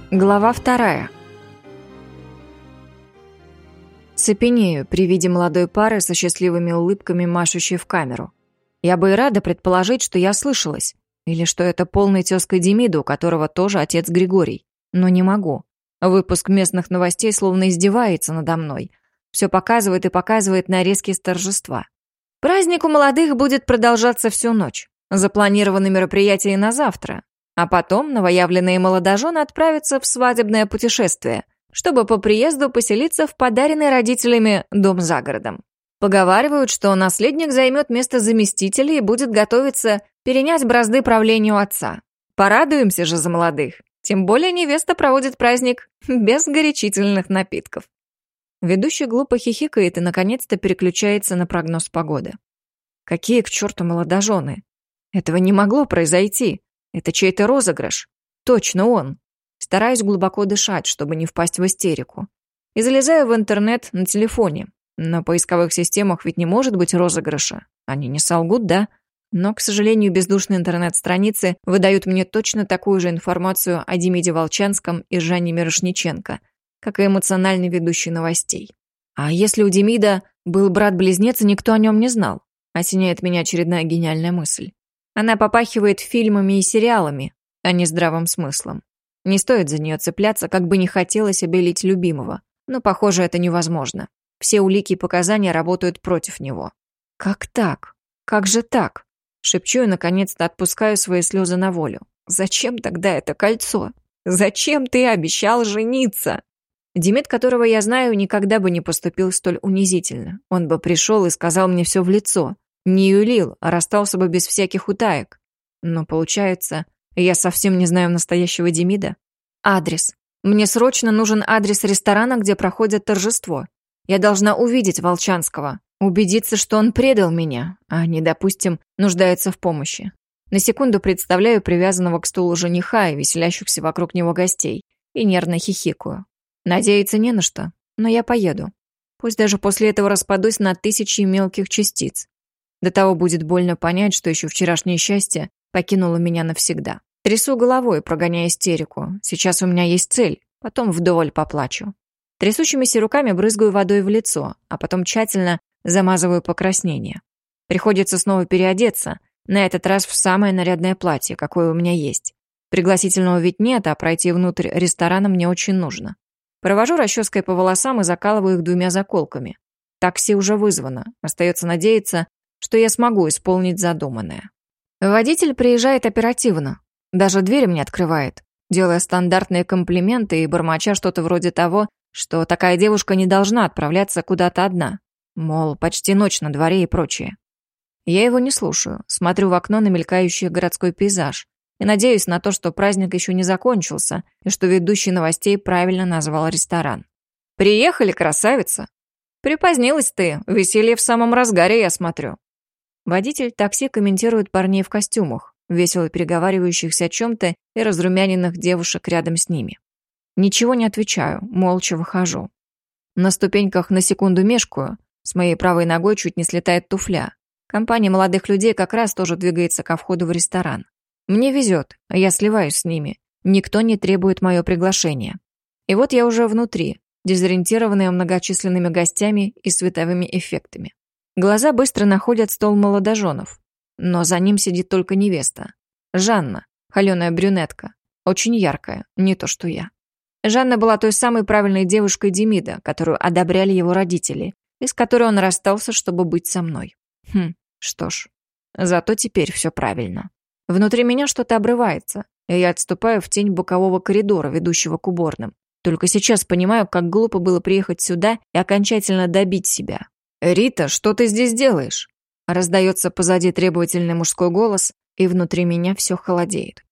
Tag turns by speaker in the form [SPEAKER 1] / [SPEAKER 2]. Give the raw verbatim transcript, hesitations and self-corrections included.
[SPEAKER 1] Глава вторая. Цепенею при виде молодой пары со счастливыми улыбками, машущей в камеру. Я бы и рада предположить, что я слышалась, или что это полный тезка Демида, у которого тоже отец Григорий. Но не могу. Выпуск местных новостей словно издевается надо мной. Все показывает и показывает нарезки с торжества. Праздник у молодых будет продолжаться всю ночь. Запланированы мероприятия на завтра. А потом новоявленные молодожены отправятся в свадебное путешествие, чтобы по приезду поселиться в подаренный родителями дом за городом. Поговаривают, что наследник займет место заместителя и будет готовиться перенять бразды правления у отца. Порадуемся же за молодых. Тем более невеста проводит праздник без горячительных напитков. Ведущий глупо хихикает и, наконец-то, переключается на прогноз погоды. Какие к черту молодожены? Этого не могло произойти. Это чей-то розыгрыш. Точно он. Стараюсь глубоко дышать, чтобы не впасть в истерику. И залезаю в интернет на телефоне. На поисковых системах ведь не может быть розыгрыша. Они не солгут, да? Но, к сожалению, бездушные интернет-страницы выдают мне точно такую же информацию о Демиде Волчанском и Жанне Мирошниченко, как и эмоциональный ведущий новостей. А если у Демида был брат-близнец, и никто о нем не знал? Осеняет меня очередная гениальная мысль. Она попахивает фильмами и сериалами, а не здравым смыслом. Не стоит за нее цепляться, как бы не хотелось обелить любимого. Но, похоже, это невозможно. Все улики и показания работают против него. Как так? Как же так? Шепчу и, наконец-то, отпускаю свои слезы на волю. Зачем тогда это кольцо? Зачем ты обещал жениться? Демид, которого я знаю, никогда бы не поступил столь унизительно. Он бы пришел и сказал мне все в лицо. Не юлил, а расстался бы без всяких утаек. Но, получается, я совсем не знаю настоящего Демида. Адрес. Мне срочно нужен адрес ресторана, где проходит торжество. Я должна увидеть Волчанского, убедиться, что он предал меня, а не, допустим, нуждается в помощи. На секунду представляю привязанного к стулу жениха и веселящихся вокруг него гостей, и нервно хихикаю. Надеяться не на что, но я поеду. Пусть даже после этого распадусь на тысячи мелких частиц. До того будет больно понять, что еще вчерашнее счастье покинуло меня навсегда. Трясу головой, прогоняя истерику. Сейчас у меня есть цель, потом вдоволь поплачу. Трясущимися руками брызгаю водой в лицо, а потом тщательно замазываю покраснение. Приходится снова переодеться, на этот раз в самое нарядное платье, какое у меня есть. Пригласительного ведь нет, а пройти внутрь ресторана мне очень нужно. Провожу расческой по волосам и закалываю их двумя заколками. Такси уже вызвано, остается надеяться, что я смогу исполнить задуманное. Водитель приезжает оперативно, даже дверь мне открывает, делая стандартные комплименты и бормоча что-то вроде того, что такая девушка не должна отправляться куда-то одна. Мол, почти ночь на дворе и прочее. Я его не слушаю, смотрю в окно на мелькающий городской пейзаж и надеюсь на то, что праздник еще не закончился и что ведущий новостей правильно назвал ресторан. «Приехали, красавица!» «Припозднилась ты, веселье в самом разгаре, я смотрю». Водитель такси комментирует парней в костюмах, весело переговаривающихся о чем-то и разрумяненных девушек рядом с ними. Ничего не отвечаю, молча выхожу. На ступеньках на секунду мешкаю, с моей правой ногой чуть не слетает туфля. Компания молодых людей как раз тоже двигается ко входу в ресторан. Мне везет, я сливаюсь с ними. Никто не требует мое приглашение. И вот я уже внутри, дезориентированная многочисленными гостями и световыми эффектами. Глаза быстро находят стол молодоженов. Но за ним сидит только невеста. Жанна, холеная брюнетка. Очень яркая, не то что я. Жанна была той самой правильной девушкой Демида, которую одобряли его родители, и с которой он расстался, чтобы быть со мной. Хм, что ж, зато теперь все правильно. Внутри меня что-то обрывается, и я отступаю в тень бокового коридора, ведущего к уборным. Только сейчас понимаю, как глупо было приехать сюда и окончательно добить себя. «Рита, что ты здесь делаешь?» Раздается позади требовательный мужской голос, и внутри меня все холодеет.